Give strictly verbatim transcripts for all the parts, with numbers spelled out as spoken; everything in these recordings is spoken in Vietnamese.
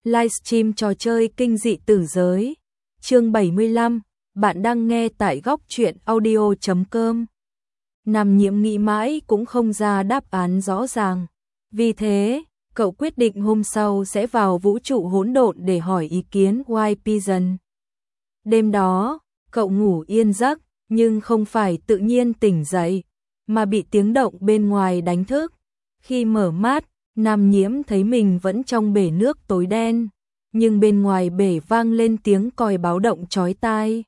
livestream trò chơi kinh dị tử giới. Chương bảy mươi lăm, bạn đang nghe tại góc truyện audio chấm com. Nam Nhiễm nghĩ mãi cũng không ra đáp án rõ ràng. Vì thế, cậu quyết định hôm sau sẽ vào vũ trụ hỗn độn để hỏi ý kiến White Pigeon. Đêm đó, cậu ngủ yên giấc, nhưng không phải tự nhiên tỉnh dậy, mà bị tiếng động bên ngoài đánh thức. Khi mở mắt, Nam Nhiễm thấy mình vẫn trong bể nước tối đen, nhưng bên ngoài bể vang lên tiếng còi báo động chói tai.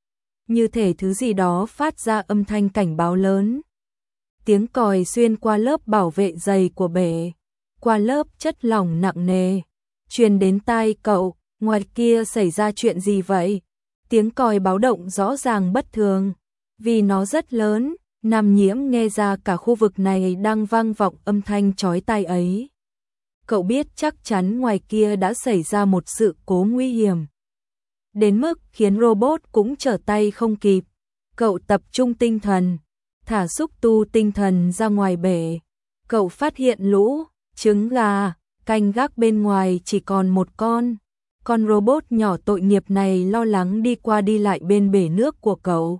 Như thể thứ gì đó phát ra âm thanh cảnh báo lớn. Tiếng còi xuyên qua lớp bảo vệ dày của bể, qua lớp chất lỏng nặng nề, truyền đến tai cậu. Ngoài kia xảy ra chuyện gì vậy? Tiếng còi báo động rõ ràng bất thường, vì nó rất lớn. Nam Nhiễm nghe ra cả khu vực này đang vang vọng âm thanh chói tai ấy. Cậu biết chắc chắn ngoài kia đã xảy ra một sự cố nguy hiểm, đến mức khiến robot cũng trở tay không kịp. Cậu tập trung tinh thần, thả xúc tu tinh thần ra ngoài bể. Cậu phát hiện lũ trứng gà canh gác bên ngoài chỉ còn một con. Con robot nhỏ tội nghiệp này lo lắng đi qua đi lại bên bể nước của cậu,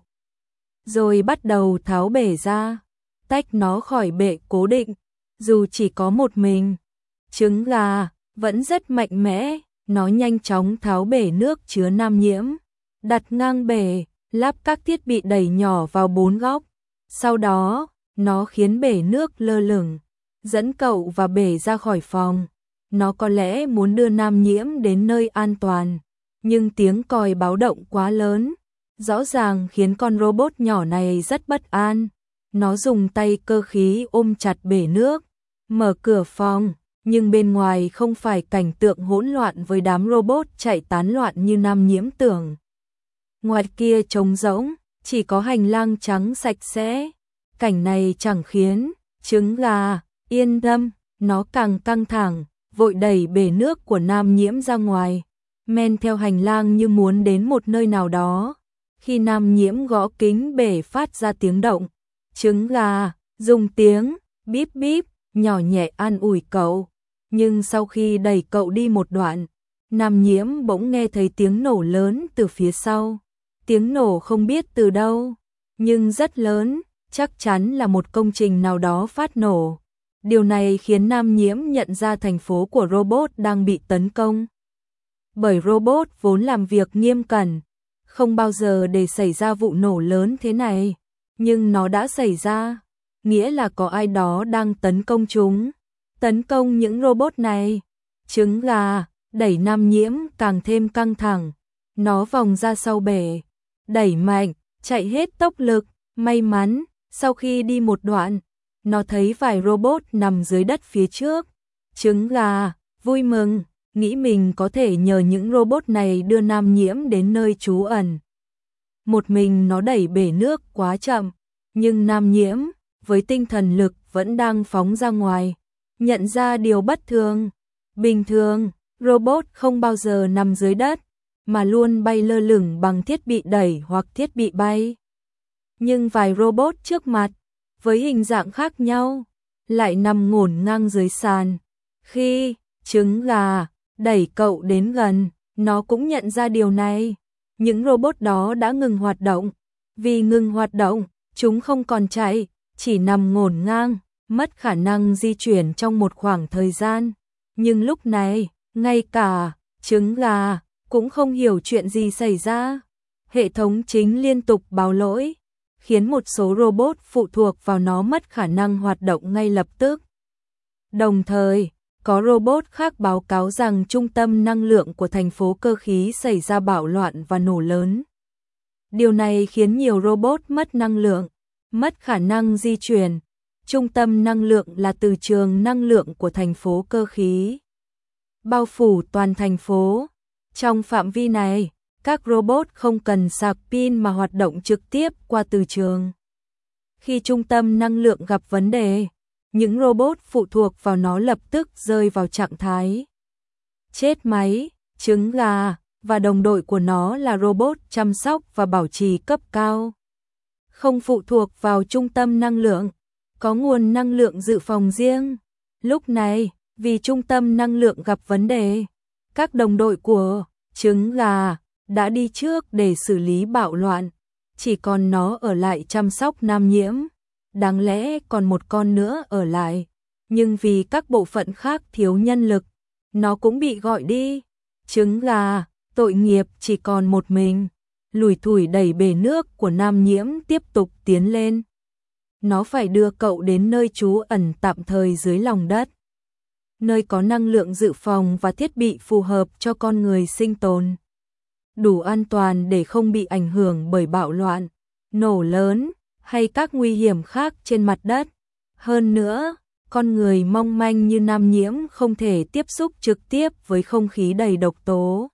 rồi bắt đầu tháo bể ra, tách nó khỏi bể cố định. Dù chỉ có một mình, trứng gà vẫn rất mạnh mẽ. Nó nhanh chóng tháo bể nước chứa Nam Nhiễm, đặt ngang bể, lắp các thiết bị đẩy nhỏ vào bốn góc. Sau đó, nó khiến bể nước lơ lửng, dẫn cậu và bể ra khỏi phòng. Nó có lẽ muốn đưa Nam Nhiễm đến nơi an toàn, nhưng tiếng còi báo động quá lớn, rõ ràng khiến con robot nhỏ này rất bất an. Nó dùng tay cơ khí ôm chặt bể nước, mở cửa phòng, nhưng bên ngoài không phải cảnh tượng hỗn loạn với đám robot chạy tán loạn như Nam Nhiễm tưởng. Ngoài kia trống rỗng, chỉ có hành lang trắng sạch sẽ. Cảnh này chẳng khiến trứng gà yên tâm, nó càng căng thẳng, vội đẩy bể nước của Nam Nhiễm ra ngoài, men theo hành lang như muốn đến một nơi nào đó. Khi Nam Nhiễm gõ kính bể phát ra tiếng động, trứng gà dùng tiếng bíp bíp nhỏ nhẹ an ủi cậu. Nhưng sau khi đẩy cậu đi một đoạn, Nam Nhiễm bỗng nghe thấy tiếng nổ lớn từ phía sau. Tiếng nổ không biết từ đâu, nhưng rất lớn, chắc chắn là một công trình nào đó phát nổ. Điều này khiến Nam Nhiễm nhận ra thành phố của robot đang bị tấn công. Bởi robot vốn làm việc nghiêm cẩn, không bao giờ để xảy ra vụ nổ lớn thế này. Nhưng nó đã xảy ra, nghĩa là có ai đó đang tấn công chúng. Tấn công những robot này. Trứng gà đẩy Nam Nhiễm càng thêm căng thẳng. Nó vòng ra sau bể, đẩy mạnh, chạy hết tốc lực. May mắn, sau khi đi một đoạn, nó thấy vài robot nằm dưới đất phía trước. Trứng gà vui mừng, nghĩ mình có thể nhờ những robot này đưa Nam Nhiễm đến nơi trú ẩn. Một mình nó đẩy bể nước quá chậm, nhưng Nam Nhiễm với tinh thần lực vẫn đang phóng ra ngoài, nhận ra điều bất thường. Bình thường, robot không bao giờ nằm dưới đất, mà luôn bay lơ lửng bằng thiết bị đẩy hoặc thiết bị bay. Nhưng vài robot trước mặt, với hình dạng khác nhau, lại nằm ngổn ngang dưới sàn. Khi trứng gà đẩy cậu đến gần, nó cũng nhận ra điều này. Những robot đó đã ngừng hoạt động. Vì ngừng hoạt động, chúng không còn chạy, chỉ nằm ngổn ngang, mất khả năng di chuyển trong một khoảng thời gian. Nhưng lúc này, ngay cả trứng gà cũng không hiểu chuyện gì xảy ra. Hệ thống chính liên tục báo lỗi, khiến một số robot phụ thuộc vào nó mất khả năng hoạt động ngay lập tức. Đồng thời, có robot khác báo cáo rằng trung tâm năng lượng của thành phố cơ khí xảy ra bạo loạn và nổ lớn. Điều này khiến nhiều robot mất năng lượng, mất khả năng di chuyển. Trung tâm năng lượng là từ trường năng lượng của thành phố cơ khí, bao phủ toàn thành phố. Trong phạm vi này, các robot không cần sạc pin mà hoạt động trực tiếp qua từ trường. Khi trung tâm năng lượng gặp vấn đề, những robot phụ thuộc vào nó lập tức rơi vào trạng thái chết máy. Trứng gà và đồng đội của nó là robot chăm sóc và bảo trì cấp cao, không phụ thuộc vào trung tâm năng lượng, có nguồn năng lượng dự phòng riêng. Lúc này, vì trung tâm năng lượng gặp vấn đề, Các đồng đội của trứng gà đã đi trước để xử lý bạo loạn, chỉ còn nó ở lại chăm sóc Nam Nhiễm. Đáng lẽ còn một con nữa ở lại, nhưng vì các bộ phận khác thiếu nhân lực, nó cũng bị gọi đi. Trứng gà, tội nghiệp chỉ còn một mình, lủi thủi đẩy bể nước của Nam Nhiễm tiếp tục tiến lên. Nó phải đưa cậu đến nơi trú ẩn tạm thời dưới lòng đất, nơi có năng lượng dự phòng và thiết bị phù hợp cho con người sinh tồn, đủ an toàn để không bị ảnh hưởng bởi bạo loạn, nổ lớn hay các nguy hiểm khác trên mặt đất. Hơn nữa, con người mong manh như Nam Nhiễm không thể tiếp xúc trực tiếp với không khí đầy độc tố.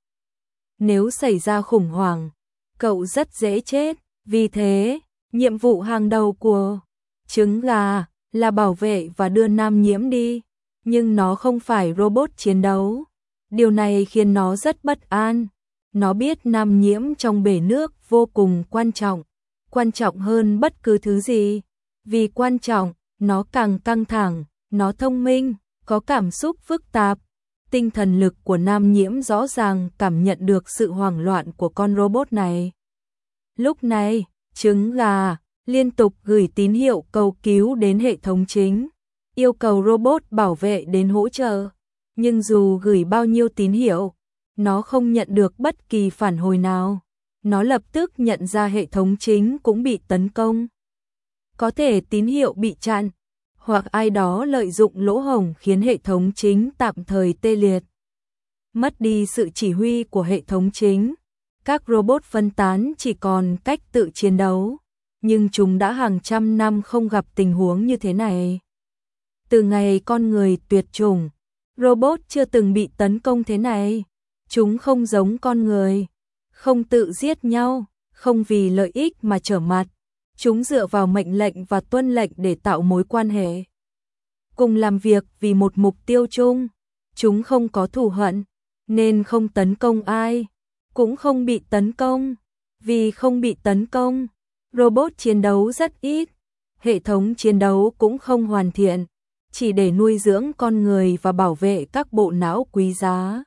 Nếu xảy ra khủng hoảng, cậu rất dễ chết. Vì thế, nhiệm vụ hàng đầu của trứng gà là bảo vệ và đưa Nam Nhiễm đi. Nhưng nó không phải robot chiến đấu. Điều này khiến nó rất bất an. Nó biết Nam Nhiễm trong bể nước vô cùng quan trọng, quan trọng hơn bất cứ thứ gì. Vì quan trọng, nó càng căng thẳng, nó thông minh, có cảm xúc phức tạp. Tinh thần lực của Nam Nhiễm rõ ràng cảm nhận được sự hoảng loạn của con robot này. Lúc này, trứng gà liên tục gửi tín hiệu cầu cứu đến hệ thống chính, yêu cầu robot bảo vệ đến hỗ trợ. Nhưng dù gửi bao nhiêu tín hiệu, nó không nhận được bất kỳ phản hồi nào. Nó lập tức nhận ra hệ thống chính cũng bị tấn công. Có thể tín hiệu bị chặn, hoặc ai đó lợi dụng lỗ hổng khiến hệ thống chính tạm thời tê liệt. Mất đi sự chỉ huy của hệ thống chính, các robot phân tán chỉ còn cách tự chiến đấu. Nhưng chúng đã hàng trăm năm không gặp tình huống như thế này. Từ ngày con người tuyệt chủng, robot chưa từng bị tấn công thế này. Chúng không giống con người, không tự giết nhau, không vì lợi ích mà trở mặt. Chúng dựa vào mệnh lệnh và tuân lệnh để tạo mối quan hệ, cùng làm việc vì một mục tiêu chung. Chúng không có thù hận, nên không tấn công ai, cũng không bị tấn công. Vì không bị tấn công, robot chiến đấu rất ít, hệ thống chiến đấu cũng không hoàn thiện, chỉ để nuôi dưỡng con người và bảo vệ các bộ não quý giá.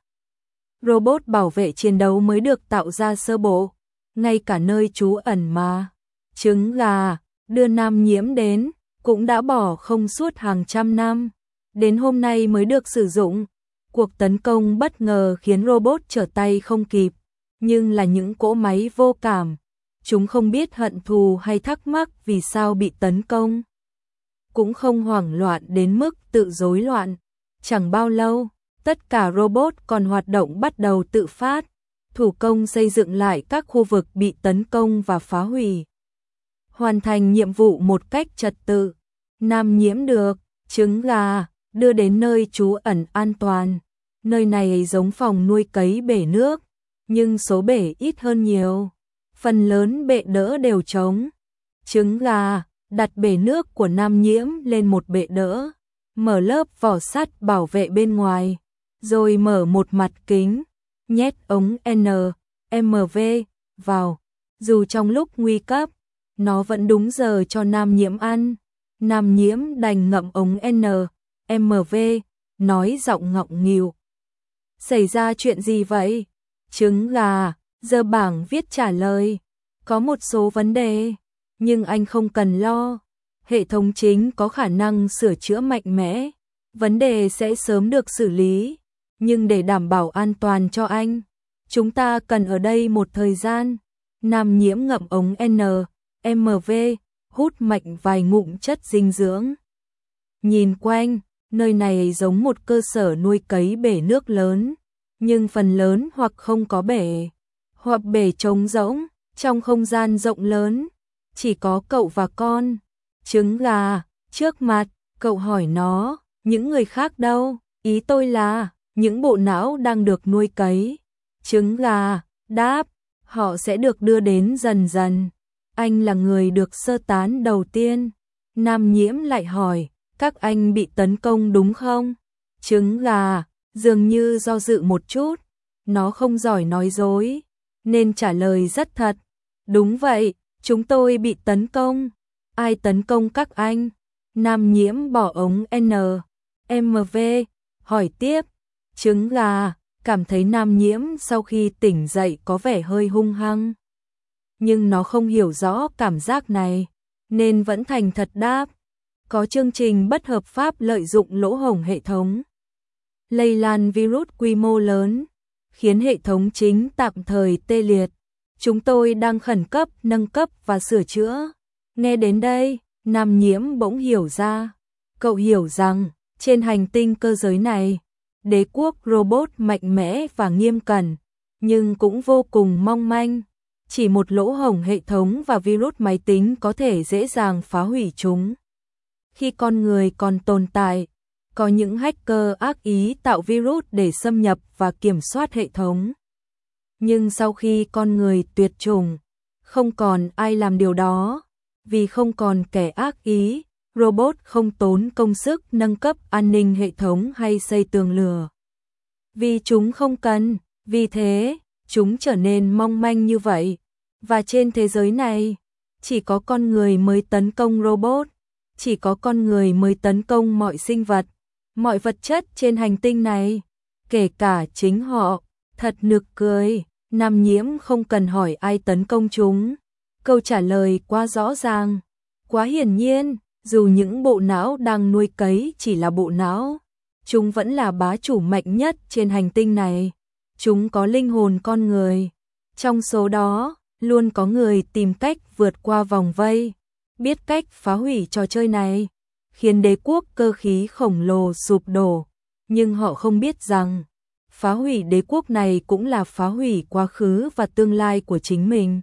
Robot bảo vệ chiến đấu mới được tạo ra sơ bộ, ngay cả nơi trú ẩn mà trứng gà đưa Nam Nhiễm đến cũng đã bỏ không suốt hàng trăm năm, đến hôm nay mới được sử dụng. Cuộc tấn công bất ngờ khiến robot trở tay không kịp, nhưng là những cỗ máy vô cảm. Chúng không biết hận thù hay thắc mắc vì sao bị tấn công, cũng không hoảng loạn đến mức tự rối loạn. Chẳng bao lâu, tất cả robot còn hoạt động bắt đầu tự phát, thủ công xây dựng lại các khu vực bị tấn công và phá hủy, hoàn thành nhiệm vụ một cách trật tự. Nam Nhiễm được trứng gà đưa đến nơi trú ẩn an toàn. Nơi này giống phòng nuôi cấy bể nước, nhưng số bể ít hơn nhiều. Phần lớn bệ đỡ đều trống. Trứng gà đặt bể nước của Nam Nhiễm lên một bệ đỡ, mở lớp vỏ sắt bảo vệ bên ngoài, rồi mở một mặt kính, nhét ống en em vê vào. Dù trong lúc nguy cấp, nó vẫn đúng giờ cho Nam Nhiễm ăn. Nam Nhiễm đành ngậm ống en em vê, nói giọng ngọng nghịu. Xảy ra chuyện gì vậy? Trứng gà giơ bảng viết trả lời. Có một số vấn đề, nhưng anh không cần lo. Hệ thống chính có khả năng sửa chữa mạnh mẽ. Vấn đề sẽ sớm được xử lý. Nhưng để đảm bảo an toàn cho anh, chúng ta cần ở đây một thời gian. Nam Nhiễm ngậm ống en em vê, hút mạnh vài ngụm chất dinh dưỡng. Nhìn quanh, nơi này giống một cơ sở nuôi cấy bể nước lớn, nhưng phần lớn hoặc không có bể, hoặc bể trống rỗng. Trong không gian rộng lớn, chỉ có cậu và con trứng gà trước mặt. Cậu hỏi nó, những người khác đâu? Ý tôi là, những bộ não đang được nuôi cấy. Trứng gà đáp, họ sẽ được đưa đến dần dần. Anh là người được sơ tán đầu tiên. Nam Nhiễm lại hỏi, các anh bị tấn công đúng không? Trứng gà dường như do dự một chút. Nó không giỏi nói dối, nên trả lời rất thật. Đúng vậy, chúng tôi bị tấn công. Ai tấn công các anh? Nam Nhiễm bỏ ống en em vê, hỏi tiếp. Trứng gà cảm thấy Nam Nhiễm sau khi tỉnh dậy có vẻ hơi hung hăng. Nhưng nó không hiểu rõ cảm giác này, nên vẫn thành thật đáp. Có chương trình bất hợp pháp lợi dụng lỗ hổng hệ thống, lây lan virus quy mô lớn, khiến hệ thống chính tạm thời tê liệt. Chúng tôi đang khẩn cấp nâng cấp và sửa chữa. Nghe đến đây, Nam Nhiễm bỗng hiểu ra. Cậu hiểu rằng, trên hành tinh cơ giới này, đế quốc robot mạnh mẽ và nghiêm cẩn, nhưng cũng vô cùng mong manh. Chỉ một lỗ hổng hệ thống và virus máy tính có thể dễ dàng phá hủy chúng. Khi con người còn tồn tại, có những hacker ác ý tạo virus để xâm nhập và kiểm soát hệ thống. Nhưng sau khi con người tuyệt chủng, không còn ai làm điều đó, vì không còn kẻ ác ý, robot không tốn công sức nâng cấp an ninh hệ thống hay xây tường lửa. Vì chúng không cần, vì thế, chúng trở nên mong manh như vậy. Và trên thế giới này, chỉ có con người mới tấn công robot, chỉ có con người mới tấn công mọi sinh vật, mọi vật chất trên hành tinh này, kể cả chính họ. Thật nực cười, Nam Nhiễm không cần hỏi ai tấn công chúng. Câu trả lời quá rõ ràng, quá hiển nhiên, dù những bộ não đang nuôi cấy chỉ là bộ não, chúng vẫn là bá chủ mạnh nhất trên hành tinh này. Chúng có linh hồn con người. Trong số đó, luôn có người tìm cách vượt qua vòng vây, biết cách phá hủy trò chơi này, khiến đế quốc cơ khí khổng lồ sụp đổ. Nhưng họ không biết rằng, phá hủy đế quốc này cũng là phá hủy quá khứ và tương lai của chính mình.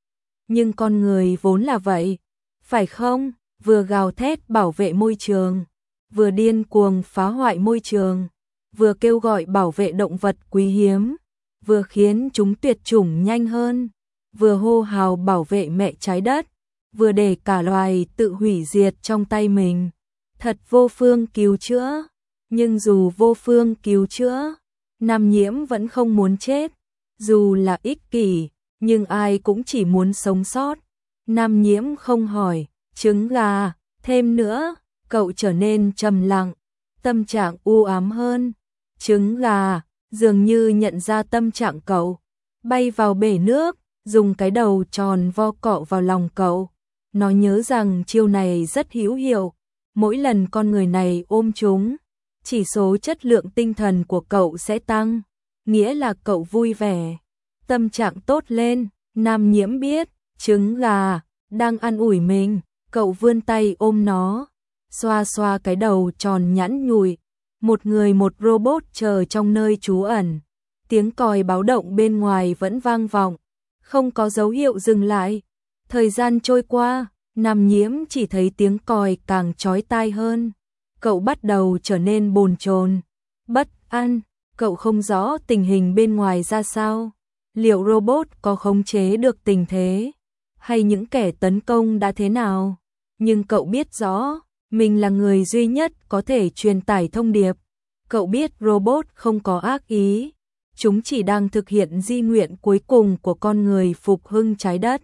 Nhưng con người vốn là vậy, phải không? Vừa gào thét bảo vệ môi trường, vừa điên cuồng phá hoại môi trường, vừa kêu gọi bảo vệ động vật quý hiếm, vừa khiến chúng tuyệt chủng nhanh hơn, vừa hô hào bảo vệ mẹ trái đất, vừa để cả loài tự hủy diệt trong tay mình. Thật vô phương cứu chữa. Nhưng dù vô phương cứu chữa, Nam Nhiễm vẫn không muốn chết. Dù là ích kỷ, nhưng ai cũng chỉ muốn sống sót. Nam Nhiễm không hỏi, trứng gà, thêm nữa, cậu trở nên trầm lặng, tâm trạng u ám hơn. Trứng gà, dường như nhận ra tâm trạng cậu, bay vào bể nước, dùng cái đầu tròn vo cọ vào lòng cậu. Nó nhớ rằng chiêu này rất hữu hiệu, mỗi lần con người này ôm chúng, chỉ số chất lượng tinh thần của cậu sẽ tăng, nghĩa là cậu vui vẻ, tâm trạng tốt lên. Nam Nhiễm biết, trứng gà đang an ủi mình, cậu vươn tay ôm nó, xoa xoa cái đầu tròn nhẵn nhụi. Một người một robot chờ trong nơi trú ẩn. Tiếng còi báo động bên ngoài vẫn vang vọng, không có dấu hiệu dừng lại. Thời gian trôi qua, Nam Nhiễm chỉ thấy tiếng còi càng chói tai hơn. Cậu bắt đầu trở nên bồn chồn, bất an. Cậu không rõ tình hình bên ngoài ra sao. Liệu robot có khống chế được tình thế, hay những kẻ tấn công đã thế nào? Nhưng cậu biết rõ, mình là người duy nhất có thể truyền tải thông điệp. Cậu biết robot không có ác ý, chúng chỉ đang thực hiện di nguyện cuối cùng của con người phục hưng trái đất.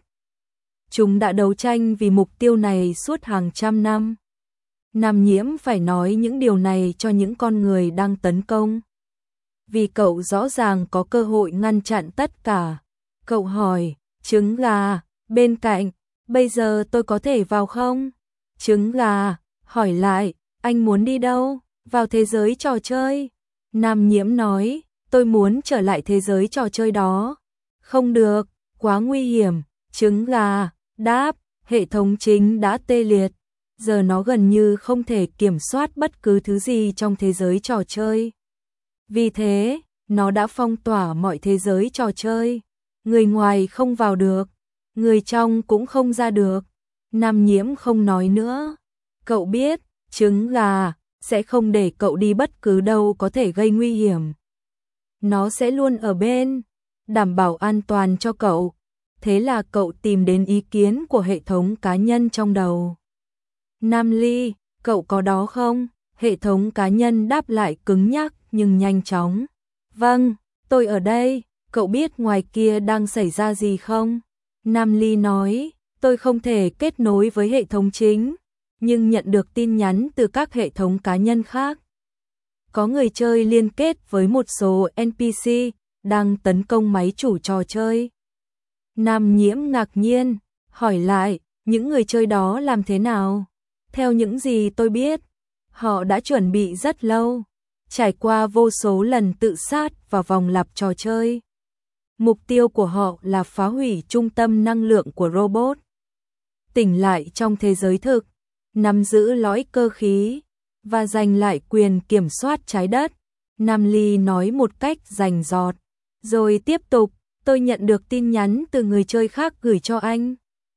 Chúng đã đấu tranh vì mục tiêu này suốt hàng trăm năm. Nam Nhiễm phải nói những điều này cho những con người đang tấn công, vì cậu rõ ràng có cơ hội ngăn chặn tất cả. Cậu hỏi, trứng gà, bên cạnh, bây giờ tôi có thể vào không? Trứng gà hỏi lại, anh muốn đi đâu? Vào thế giới trò chơi. Nam Nhiễm nói, tôi muốn trở lại thế giới trò chơi đó. Không được, quá nguy hiểm. Trứng gà đáp, hệ thống chính đã tê liệt, giờ nó gần như không thể kiểm soát bất cứ thứ gì trong thế giới trò chơi. Vì thế, nó đã phong tỏa mọi thế giới trò chơi. Người ngoài không vào được, người trong cũng không ra được. Nam Nhiễm không nói nữa. Cậu biết, trứng gà sẽ không để cậu đi bất cứ đâu có thể gây nguy hiểm. Nó sẽ luôn ở bên, đảm bảo an toàn cho cậu. Thế là cậu tìm đến ý kiến của hệ thống cá nhân trong đầu. Nam Ly, cậu có đó không? Hệ thống cá nhân đáp lại cứng nhắc nhưng nhanh chóng. Vâng, tôi ở đây. Cậu biết ngoài kia đang xảy ra gì không? Nam Ly nói, tôi không thể kết nối với hệ thống chính, nhưng nhận được tin nhắn từ các hệ thống cá nhân khác. có người chơi liên kết với một số en pê xê đang tấn công máy chủ trò chơi. Nam Nhiễm ngạc nhiên, hỏi lại, những người chơi đó làm thế nào? Theo những gì tôi biết, họ đã chuẩn bị rất lâu, trải qua vô số lần tự sát và vòng lặp trò chơi. Mục tiêu của họ là phá hủy trung tâm năng lượng của robot, tỉnh lại trong thế giới thực, nắm giữ lõi cơ khí và giành lại quyền kiểm soát trái đất. Nam Ly nói một cách rành rọt, rồi tiếp tục, tôi nhận được tin nhắn từ người chơi khác gửi cho anh.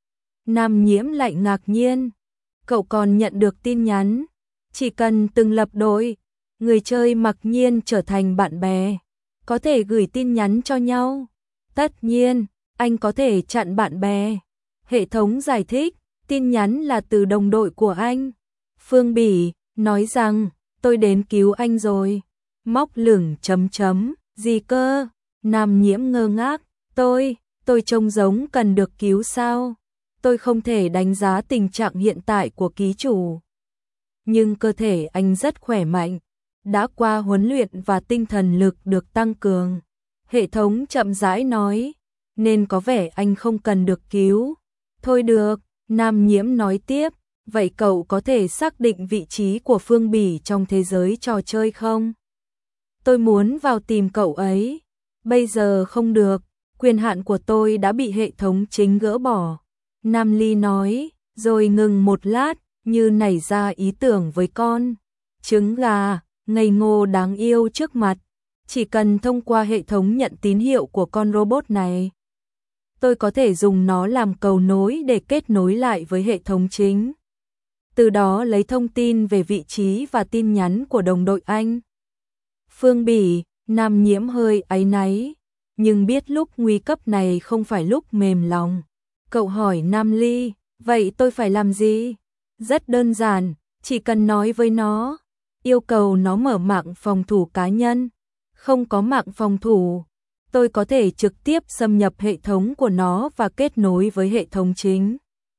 Nam Nhiễm lại ngạc nhiên, cậu còn nhận được tin nhắn, chỉ cần từng lập đội, người chơi mặc nhiên trở thành bạn bè, có thể gửi tin nhắn cho nhau. Tất nhiên, anh có thể chặn bạn bè. Hệ thống giải thích, tin nhắn là từ đồng đội của anh. Phương Bỉ nói rằng, tôi đến cứu anh rồi. Móc lửng chấm chấm, gì cơ? Nam Nhiễm ngơ ngác, tôi, tôi trông giống cần được cứu sao? Tôi không thể đánh giá tình trạng hiện tại của ký chủ. Nhưng cơ thể anh rất khỏe mạnh, đã qua huấn luyện và tinh thần lực được tăng cường. Hệ thống chậm rãi nói, nên có vẻ anh không cần được cứu. Thôi được, Nam Nhiễm nói tiếp, vậy cậu có thể xác định vị trí của Phương Bỉ trong thế giới trò chơi không? Tôi muốn vào tìm cậu ấy. Bây giờ không được, quyền hạn của tôi đã bị hệ thống chính gỡ bỏ. Nam Ly nói, rồi ngừng một lát, như nảy ra ý tưởng với con trứng gà, ngây ngô đáng yêu trước mặt. Chỉ cần thông qua hệ thống nhận tín hiệu của con robot này, tôi có thể dùng nó làm cầu nối để kết nối lại với hệ thống chính. Từ đó lấy thông tin về vị trí và tin nhắn của đồng đội anh. Phương Bỉ, Nam Nhiễm hơi áy náy, nhưng biết lúc nguy cấp này không phải lúc mềm lòng. Cậu hỏi Nam Ly, vậy tôi phải làm gì? Rất đơn giản, chỉ cần nói với nó, yêu cầu nó mở mạng phòng thủ cá nhân. Không có mạng phòng thủ, tôi có thể trực tiếp xâm nhập hệ thống của nó và kết nối với hệ thống chính.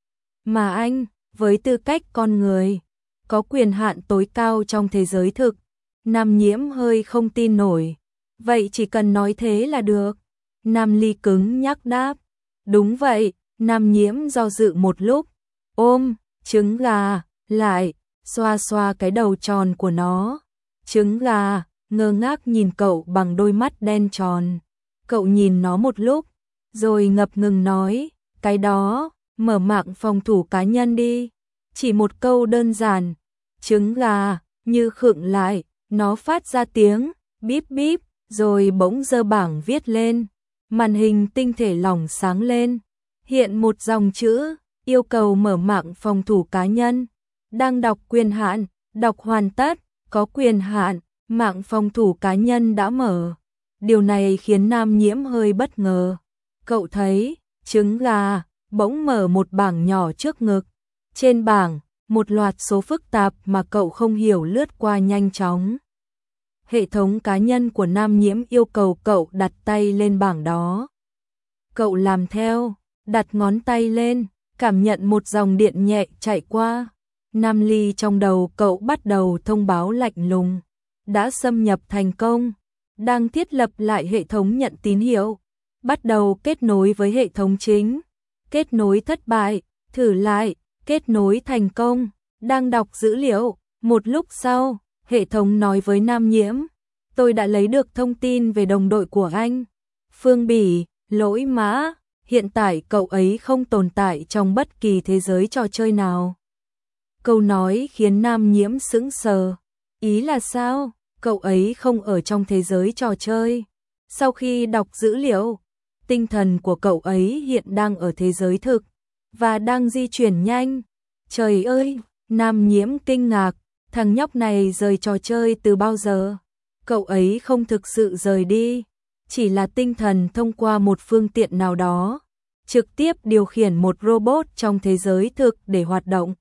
Mà anh, với tư cách con người, có quyền hạn tối cao trong thế giới thực. Nam Nhiễm hơi không tin nổi. Vậy chỉ cần nói thế là được. Nam Ly cứng nhắc đáp. Đúng vậy, Nam Nhiễm do dự một lúc. Ôm, trứng gà, lại, xoa xoa cái đầu tròn của nó. Trứng gà, ngơ ngác nhìn cậu bằng đôi mắt đen tròn. Cậu nhìn nó một lúc, rồi ngập ngừng nói, cái đó, mở mạng phòng thủ cá nhân đi. Chỉ một câu đơn giản. Trứng gà, như khựng lại, nó phát ra tiếng, bíp bíp, rồi bỗng giơ bảng viết lên. Màn hình tinh thể lỏng sáng lên. Hiện một dòng chữ, yêu cầu mở mạng phòng thủ cá nhân. Đang đọc quyền hạn, đọc hoàn tất, có quyền hạn, mạng phòng thủ cá nhân đã mở. Điều này khiến Nam Nhiễm hơi bất ngờ. Cậu thấy, trứng gà, bỗng mở một bảng nhỏ trước ngực. Trên bảng, một loạt số phức tạp mà cậu không hiểu lướt qua nhanh chóng. Hệ thống cá nhân của Nam Nhiễm yêu cầu cậu đặt tay lên bảng đó. Cậu làm theo, đặt ngón tay lên, cảm nhận một dòng điện nhẹ chạy qua. Nam Ly trong đầu cậu bắt đầu thông báo lạnh lùng. Đã xâm nhập thành công, đang thiết lập lại hệ thống nhận tín hiệu, bắt đầu kết nối với hệ thống chính. Kết nối thất bại, thử lại, kết nối thành công, đang đọc dữ liệu. Một lúc sau, hệ thống nói với Nam Nhiễm, tôi đã lấy được thông tin về đồng đội của anh. Phương Bỉ, lỗi mã, hiện tại cậu ấy không tồn tại trong bất kỳ thế giới trò chơi nào. Câu nói khiến Nam Nhiễm sững sờ. Ý là sao? Cậu ấy không ở trong thế giới trò chơi. Sau khi đọc dữ liệu, tinh thần của cậu ấy hiện đang ở thế giới thực và đang di chuyển nhanh. Trời ơi, Nam Nhiễm kinh ngạc, thằng nhóc này rời trò chơi từ bao giờ? Cậu ấy không thực sự rời đi, chỉ là tinh thần thông qua một phương tiện nào đó, trực tiếp điều khiển một robot trong thế giới thực để hoạt động.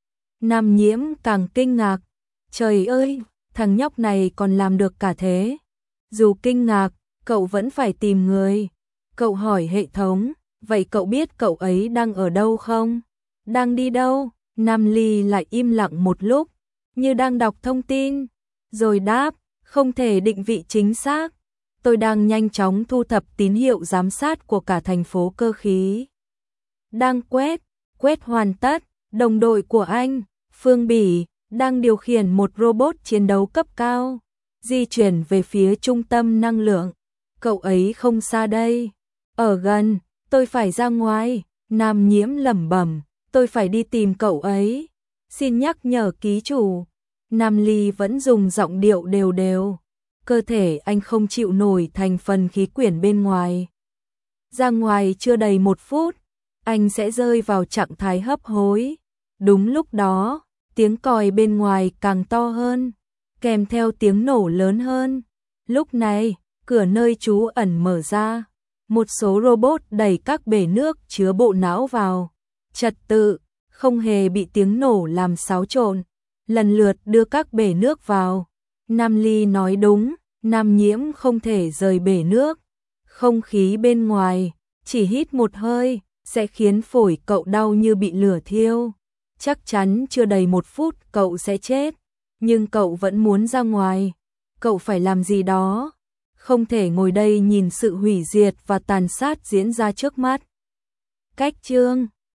Nam Nhiễm càng kinh ngạc, trời ơi, thằng nhóc này còn làm được cả thế. Dù kinh ngạc, cậu vẫn phải tìm người. Cậu hỏi hệ thống, vậy cậu biết cậu ấy đang ở đâu không? Đang đi đâu? Nam Ly lại im lặng một lúc, như đang đọc thông tin, rồi đáp, Không thể định vị chính xác. Tôi đang nhanh chóng thu thập tín hiệu giám sát của cả thành phố cơ khí. Đang quét, quét hoàn tất. Đồng đội của anh, Phương Bỉ, đang điều khiển một robot chiến đấu cấp cao, di chuyển về phía trung tâm năng lượng. Cậu ấy không xa đây. Ở gần, tôi phải ra ngoài. Nam Nhiễm lẩm bẩm, tôi phải đi tìm cậu ấy. Xin nhắc nhở ký chủ. Nam Ly vẫn dùng giọng điệu đều đều. Cơ thể anh không chịu nổi thành phần khí quyển bên ngoài. Ra ngoài chưa đầy một phút, anh sẽ rơi vào trạng thái hấp hối. Đúng lúc đó, tiếng còi bên ngoài càng to hơn, kèm theo tiếng nổ lớn hơn. Lúc này, cửa nơi trú ẩn mở ra. Một số robot đẩy các bể nước chứa bộ não vào. Trật tự, không hề bị tiếng nổ làm xáo trộn, lần lượt đưa các bể nước vào. Nam Ly nói đúng, Nam Nhiễm không thể rời bể nước. Không khí bên ngoài, chỉ hít một hơi, sẽ khiến phổi cậu đau như bị lửa thiêu. Chắc chắn chưa đầy một phút cậu sẽ chết, nhưng cậu vẫn muốn ra ngoài. Cậu phải làm gì đó, không thể ngồi đây nhìn sự hủy diệt và tàn sát diễn ra trước mắt. Cách chương